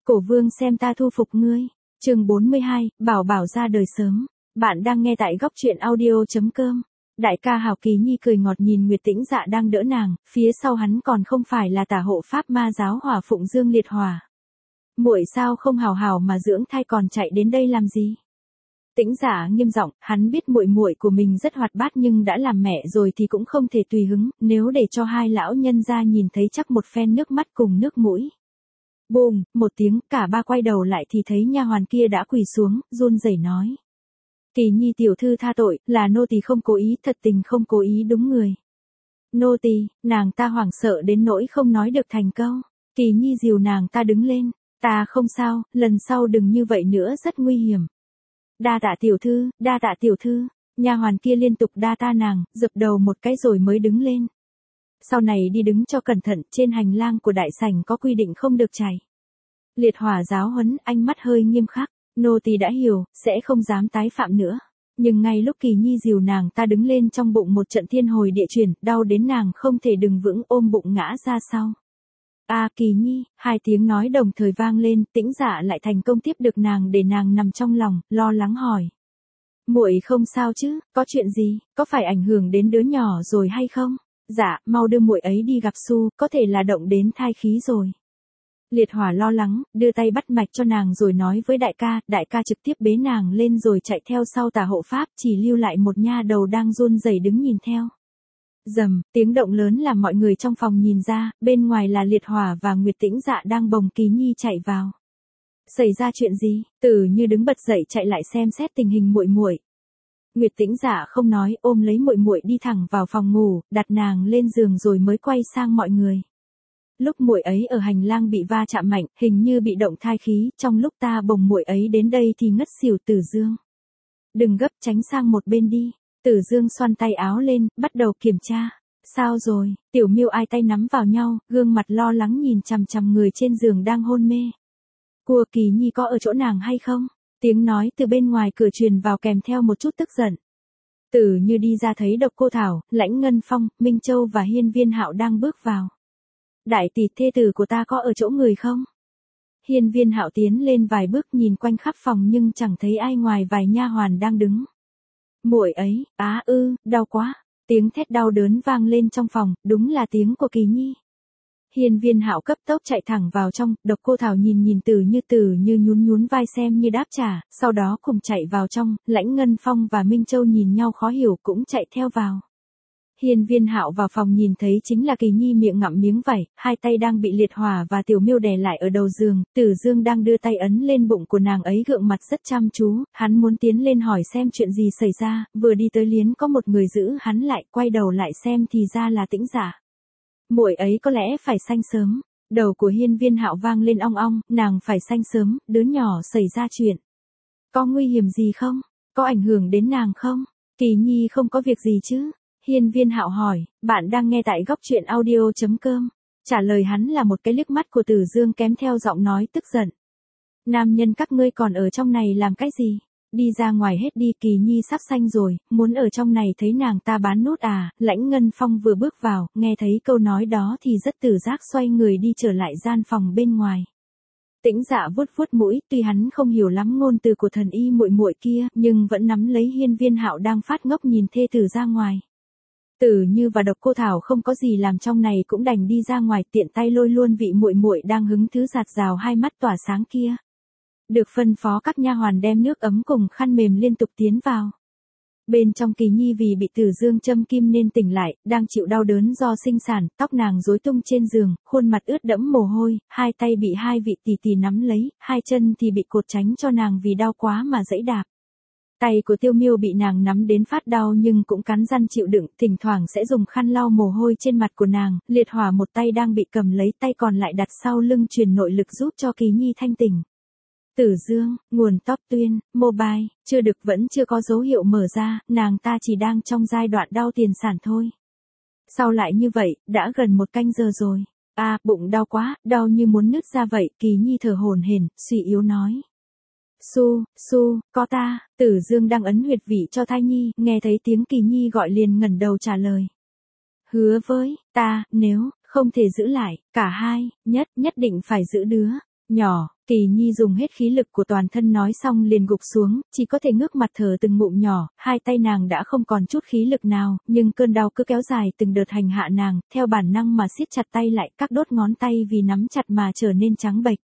Cổ vương xem ta thu phục ngươi. Chương 42, Bảo Bảo ra đời sớm. Bạn đang nghe tại góc truyện audio.com. Đại ca Hào Kỳ Nhi cười ngọt nhìn Nguyệt Tĩnh Dạ đang đỡ nàng, phía sau hắn còn không phải là tả hộ pháp ma giáo Hỏa Phụng Dương Liệt Hỏa. Muội sao không hào hào mà dưỡng thai còn chạy đến đây làm gì? Tĩnh Dạ nghiêm giọng, hắn biết muội muội của mình rất hoạt bát nhưng đã làm mẹ rồi thì cũng không thể tùy hứng, nếu để cho hai lão nhân gia nhìn thấy chắc một phen nước mắt cùng nước mũi. Bùm, một tiếng, cả ba quay đầu lại thì thấy nha hoàn kia đã quỳ xuống, run rẩy nói: Kỳ Nhi tiểu thư tha tội, là nô tỳ không cố ý, thật tình không cố ý đúng người. Nô tỳ, nàng ta hoảng sợ đến nỗi không nói được thành câu. Kỳ Nhi dìu nàng ta đứng lên, ta không sao, lần sau đừng như vậy nữa rất nguy hiểm. Đa tạ tiểu thư, đa tạ tiểu thư. Nha hoàn kia liên tục đa ta nàng, dập đầu một cái rồi mới đứng lên. Sau này đi đứng cho cẩn thận, trên hành lang của đại sảnh có quy định không được chảy. Liệt Hỏa giáo huấn, ánh mắt hơi nghiêm khắc, nô tỳ đã hiểu, sẽ không dám tái phạm nữa. Nhưng ngay lúc Kỳ Nhi dìu nàng ta đứng lên trong bụng một trận thiên hồi địa chuyển, đau đến nàng không thể đứng vững ôm bụng ngã ra sau. Kỳ Nhi, hai tiếng nói đồng thời vang lên, Tĩnh Dạ lại thành công tiếp được nàng để nàng nằm trong lòng, lo lắng hỏi: Muội không sao chứ, có chuyện gì, có phải ảnh hưởng đến đứa nhỏ rồi hay không? Dạ, mau đưa muội ấy đi gặp Su, có thể là động đến thai khí rồi. Liệt Hỏa lo lắng, đưa tay bắt mạch cho nàng rồi nói với đại ca trực tiếp bế nàng lên rồi chạy theo sau tả hộ pháp, chỉ lưu lại một nha đầu đang run rẩy đứng nhìn theo. Rầm, tiếng động lớn làm mọi người trong phòng nhìn ra, bên ngoài là Liệt Hỏa và Nguyệt Tĩnh Dạ đang bồng Kỳ Nhi chạy vào. Xảy ra chuyện gì? Tử Như đứng bật dậy chạy lại xem xét tình hình muội muội. Nguyệt Tĩnh Dạ không nói, ôm lấy muội muội đi thẳng vào phòng ngủ, đặt nàng lên giường rồi mới quay sang mọi người. Lúc muội ấy ở hành lang bị va chạm mạnh, hình như bị động thai khí, trong lúc ta bồng muội ấy đến đây thì ngất xỉu. Tử Dương. Đừng gấp, tránh sang một bên đi. Tử Dương xoăn tay áo lên, bắt đầu kiểm tra. Sao rồi? Tiểu Miêu ai tay nắm vào nhau, gương mặt lo lắng nhìn chằm chằm người trên giường đang hôn mê. Cua Kỳ Nhi có ở chỗ nàng hay không? Tiếng nói từ bên ngoài cửa truyền vào kèm theo một chút tức giận. Tử Như đi ra thấy Độc Cô Thảo, Lãnh Ngân Phong, Minh Châu và Hiên Viên Hạo đang bước vào. Đại tỷ, thê tử của ta có ở chỗ người không? Hiên Viên Hạo tiến lên vài bước nhìn quanh khắp phòng nhưng chẳng thấy ai ngoài vài nha hoàn đang đứng. Muội ấy, đau quá. Tiếng thét đau đớn vang lên trong phòng, đúng là tiếng của Kỳ Nhi. Hiên Viên Hạo cấp tốc chạy thẳng vào trong, Độc Cô Thảo nhìn Tử Như nhún vai xem như đáp trả, sau đó cùng chạy vào trong, Lãnh Ngân Phong và Minh Châu nhìn nhau khó hiểu cũng chạy theo vào. Hiên Viên Hạo vào phòng nhìn thấy chính là Kỳ Nhi miệng ngậm miếng vảy, hai tay đang bị Liệt Hỏa và Tiểu Miêu đè lại ở đầu giường, Tử Dương đang đưa tay ấn lên bụng của nàng ấy gượng mặt rất chăm chú, hắn muốn tiến lên hỏi xem chuyện gì xảy ra, vừa đi tới liến có một người giữ hắn lại, quay đầu lại xem thì ra là Tĩnh Dạ. Muội ấy có lẽ phải sanh sớm. Đầu của Hiên Viên Hạo vang lên ong ong, nàng phải sanh sớm, đứa nhỏ xảy ra chuyện. Có nguy hiểm gì không? Có ảnh hưởng đến nàng không? Kỳ Nhi không có việc gì chứ? Hiên Viên Hạo hỏi, bạn đang nghe tại góc truyện audio.com. Trả lời hắn là một cái liếc mắt của Tử Dương kém theo giọng nói tức giận. Nam nhân các ngươi còn ở trong này làm cái gì? Đi ra ngoài hết đi, Kỳ Nhi sắp sanh rồi, muốn ở trong này thấy nàng ta bán nút à? Lãnh Ngân Phong vừa bước vào, nghe thấy câu nói đó thì rất tự giác xoay người đi trở lại gian phòng bên ngoài. Tĩnh Dạ vuốt vuốt mũi, tuy hắn không hiểu lắm ngôn từ của thần y muội muội kia, nhưng vẫn nắm lấy Hiên Viên Hạo đang phát ngốc nhìn thê tử ra ngoài. Tử Như và Độc Cô Thảo không có gì làm trong này cũng đành đi ra ngoài, tiện tay lôi luôn vị muội muội đang hứng thứ giạt rào hai mắt tỏa sáng kia. Được phân phó các nha hoàn đem nước ấm cùng khăn mềm liên tục tiến vào. Bên trong Kỳ Nhi vì bị Tử Dương châm kim nên tỉnh lại, đang chịu đau đớn do sinh sản, tóc nàng rối tung trên giường, khuôn mặt ướt đẫm mồ hôi, hai tay bị hai vị tỷ tỷ nắm lấy, hai chân thì bị cột tránh cho nàng vì đau quá mà giãy đạp. Tay của Tiêu Miêu bị nàng nắm đến phát đau nhưng cũng cắn răng chịu đựng, thỉnh thoảng sẽ dùng khăn lau mồ hôi trên mặt của nàng. Liệt Hỏa một tay đang bị cầm lấy, tay còn lại đặt sau lưng truyền nội lực giúp cho Kỳ Nhi thanh tỉnh. Tử Dương, nguồn top tuyên, mobile, vẫn chưa có dấu hiệu mở ra, nàng ta chỉ đang trong giai đoạn đau tiền sản thôi. Sao lại như vậy, đã gần 1 canh giờ rồi. Bụng đau quá, đau như muốn nứt ra vậy, Kỳ Nhi thở hổn hển, suy yếu nói. Su, có ta. Tử Dương đang ấn huyệt vị cho thai nhi, nghe thấy tiếng Kỳ Nhi gọi liền ngẩng đầu trả lời. Hứa với ta, nếu không thể giữ lại, cả hai, nhất định phải giữ đứa nhỏ. Kỳ Nhi dùng hết khí lực của toàn thân nói xong liền gục xuống, chỉ có thể ngước mặt thở từng ngụm nhỏ, hai tay nàng đã không còn chút khí lực nào, nhưng cơn đau cứ kéo dài từng đợt hành hạ nàng, theo bản năng mà siết chặt tay lại, các đốt ngón tay vì nắm chặt mà trở nên trắng bệch.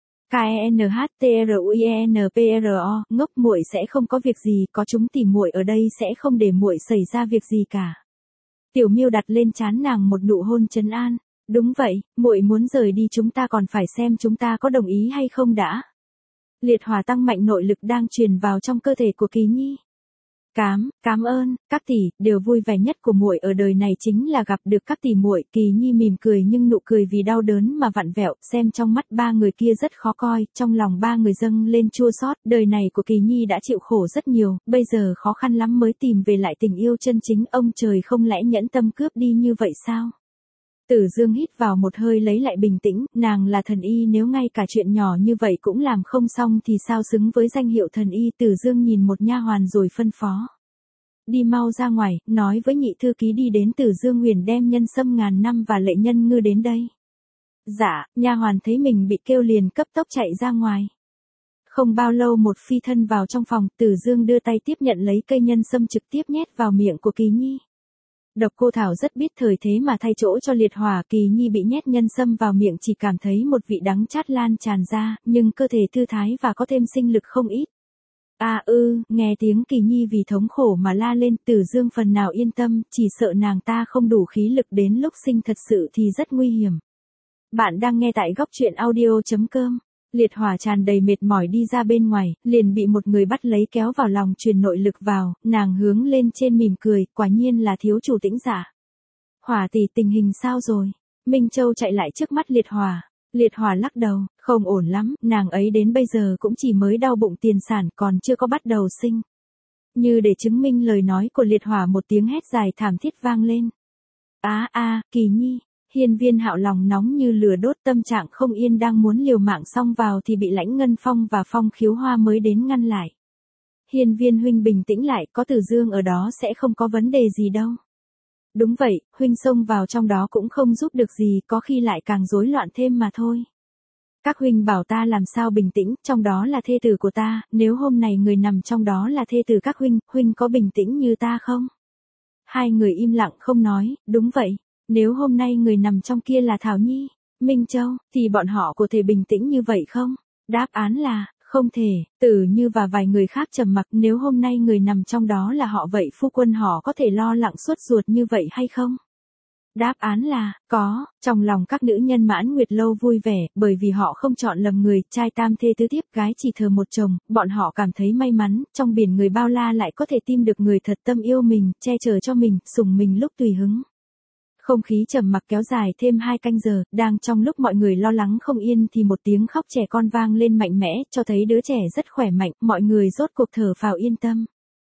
KENHTRUIENPRO, ngốc, muội sẽ không có việc gì, có chúng tìm muội ở đây sẽ không để muội xảy ra việc gì cả. Tiểu Miêu đặt lên trán nàng một nụ hôn trấn an. Đúng vậy, muội muốn rời đi chúng ta còn phải xem chúng ta có đồng ý hay không đã. Liệt hỏa tăng mạnh nội lực đang truyền vào trong cơ thể của Kỳ Nhi. Cảm ơn, các tỷ, điều vui vẻ nhất của muội ở đời này chính là gặp được các tỷ muội. Kỳ Nhi mỉm cười nhưng nụ cười vì đau đớn mà vặn vẹo, xem trong mắt ba người kia rất khó coi, trong lòng ba người dâng lên chua xót. Đời này của Kỳ Nhi đã chịu khổ rất nhiều, bây giờ khó khăn lắm mới tìm về lại tình yêu chân chính, ông trời không lẽ nhẫn tâm cướp đi như vậy sao? Tử Dương hít vào một hơi lấy lại bình tĩnh, nàng là thần y, nếu ngay cả chuyện nhỏ như vậy cũng làm không xong thì sao xứng với danh hiệu thần y. Tử Dương nhìn một nha hoàn rồi phân phó. Đi mau ra ngoài, nói với nhị thư ký đi đến Tử Dương Huyền đem Nhân Sâm ngàn năm và Lệ Nhân Ngư đến đây. Dạ, nha hoàn thấy mình bị kêu liền cấp tốc chạy ra ngoài. Không bao lâu một phi thân vào trong phòng, Tử Dương đưa tay tiếp nhận lấy cây nhân sâm trực tiếp nhét vào miệng của Kỳ Nhi. Độc Cô Thảo rất biết thời thế mà thay chỗ cho liệt hỏa. Kỳ Nhi bị nhét nhân sâm vào miệng chỉ cảm thấy một vị đắng chát lan tràn ra, nhưng cơ thể thư thái và có thêm sinh lực không ít. Nghe tiếng Kỳ Nhi vì thống khổ mà la lên, Tử Dương phần nào yên tâm, chỉ sợ nàng ta không đủ khí lực đến lúc sinh thật sự thì rất nguy hiểm. Bạn đang nghe tại góc truyện audio.com. Liệt hỏa tràn đầy mệt mỏi đi ra bên ngoài, liền bị một người bắt lấy kéo vào lòng truyền nội lực vào, nàng hướng lên trên mỉm cười, quả nhiên là thiếu chủ Tĩnh Dạ. Hỏa tỷ, tình hình sao rồi? Minh Châu chạy lại trước mắt liệt hỏa. Liệt hỏa lắc đầu, không ổn lắm, nàng ấy đến bây giờ cũng chỉ mới đau bụng tiền sản còn chưa có bắt đầu sinh. Như để chứng minh lời nói của liệt hỏa, một tiếng hét dài thảm thiết vang lên. Kỳ Nhi. Hiên Viên Hạo lòng nóng như lửa đốt, tâm trạng không yên, đang muốn liều mạng xông vào thì bị Lãnh Ngân Phong và Phong Khiếu Hoa mới đến ngăn lại. Hiên Viên huynh bình tĩnh lại, có Tử Dương ở đó sẽ không có vấn đề gì đâu. Đúng vậy, huynh xông vào trong đó cũng không giúp được gì, có khi lại càng rối loạn thêm mà thôi. Các huynh bảo ta làm sao bình tĩnh, trong đó là thê tử của ta, nếu hôm nay người nằm trong đó là thê tử các huynh, huynh có bình tĩnh như ta không? Hai người im lặng không nói. Đúng vậy. Nếu hôm nay người nằm trong kia là Thảo Nhi, Minh Châu, thì bọn họ có thể bình tĩnh như vậy không? Đáp án là, không thể. Tử Như và vài người khác trầm mặc, nếu hôm nay người nằm trong đó là họ vậy phu quân họ có thể lo lắng suốt ruột như vậy hay không? Đáp án là, có. Trong lòng các nữ nhân Mãn Nguyệt Lâu vui vẻ, bởi vì họ không chọn lầm người, trai tam thê tứ thiếp, gái chỉ thờ một chồng, bọn họ cảm thấy may mắn, trong biển người bao la lại có thể tìm được người thật tâm yêu mình, che chở cho mình, sủng mình lúc tùy hứng. Không khí trầm mặc kéo dài thêm 2 canh giờ, đang trong lúc mọi người lo lắng không yên thì một tiếng khóc trẻ con vang lên mạnh mẽ, cho thấy đứa trẻ rất khỏe mạnh, mọi người rốt cuộc thở phào yên tâm.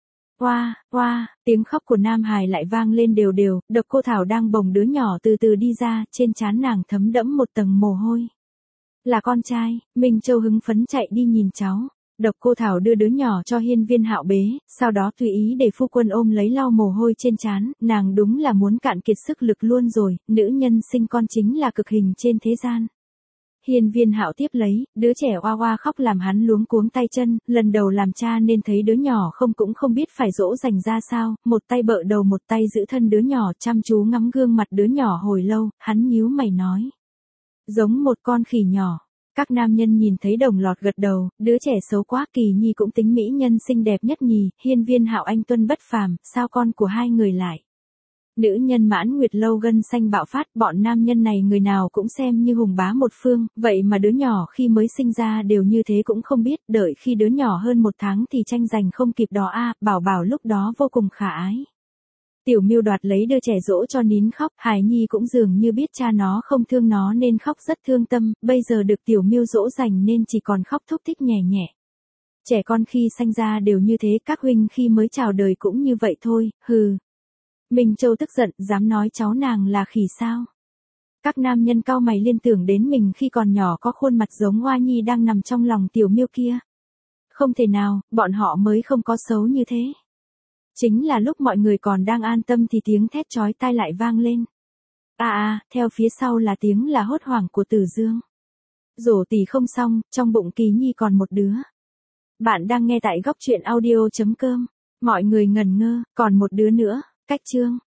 Oa, tiếng khóc của Nam Hải lại vang lên đều đều, Độc Cô Thảo đang bồng đứa nhỏ từ từ đi ra, trên trán nàng thấm đẫm một tầng mồ hôi. Là con trai. Minh Châu hứng phấn chạy đi nhìn cháu. Độc Cô Thảo đưa đứa nhỏ cho Hiên Viên Hạo bế, sau đó tùy ý để phu quân ôm lấy lau mồ hôi trên trán, nàng đúng là muốn cạn kiệt sức lực luôn rồi, nữ nhân sinh con chính là cực hình trên thế gian. Hiên Viên Hạo tiếp lấy, đứa trẻ oa oa khóc làm hắn luống cuống tay chân, lần đầu làm cha nên thấy đứa nhỏ cũng không biết phải dỗ dành ra sao, một tay bợ đầu một tay giữ thân đứa nhỏ, chăm chú ngắm gương mặt đứa nhỏ hồi lâu, hắn nhíu mày nói. Giống một con khỉ nhỏ. Các nam nhân nhìn thấy đồng loạt gật đầu, đứa trẻ xấu quá, Kỳ Nhi cũng tính mỹ nhân xinh đẹp nhất nhì, Hiên Viên Hạo anh tuân bất phàm, sao con của hai người lại. Nữ nhân Mãn Nguyệt Lâu gân xanh bạo phát, bọn nam nhân này người nào cũng xem như hùng bá một phương, vậy mà đứa nhỏ khi mới sinh ra đều như thế cũng không biết, đợi khi đứa nhỏ hơn 1 tháng thì tranh giành không kịp đó Bảo Bảo lúc đó vô cùng khả ái. Tiểu Miêu đoạt lấy đưa trẻ dỗ cho nín khóc, Hải Nhi cũng dường như biết cha nó không thương nó nên khóc rất thương tâm, bây giờ được Tiểu Miêu dỗ dành nên chỉ còn khóc thúc thích nhẹ nhẹ. Trẻ con khi sanh ra đều như thế, các huynh khi mới chào đời cũng như vậy thôi, hừ. Minh Châu tức giận, dám nói cháu nàng là khỉ sao? Các nam nhân cau mày liên tưởng đến mình khi còn nhỏ có khuôn mặt giống Hoa Nhi đang nằm trong lòng Tiểu Miêu kia. Không thể nào, bọn họ mới không có xấu như thế. Chính là lúc mọi người còn đang an tâm thì tiếng thét chói tai lại vang lên. Theo phía sau là tiếng là hốt hoảng của Tử Dương. Rổ tỷ không xong, trong bụng Kỳ Nhi còn một đứa. Bạn đang nghe tại góc truyện audio.com. Mọi người ngẩn ngơ, còn một đứa nữa, cách chương.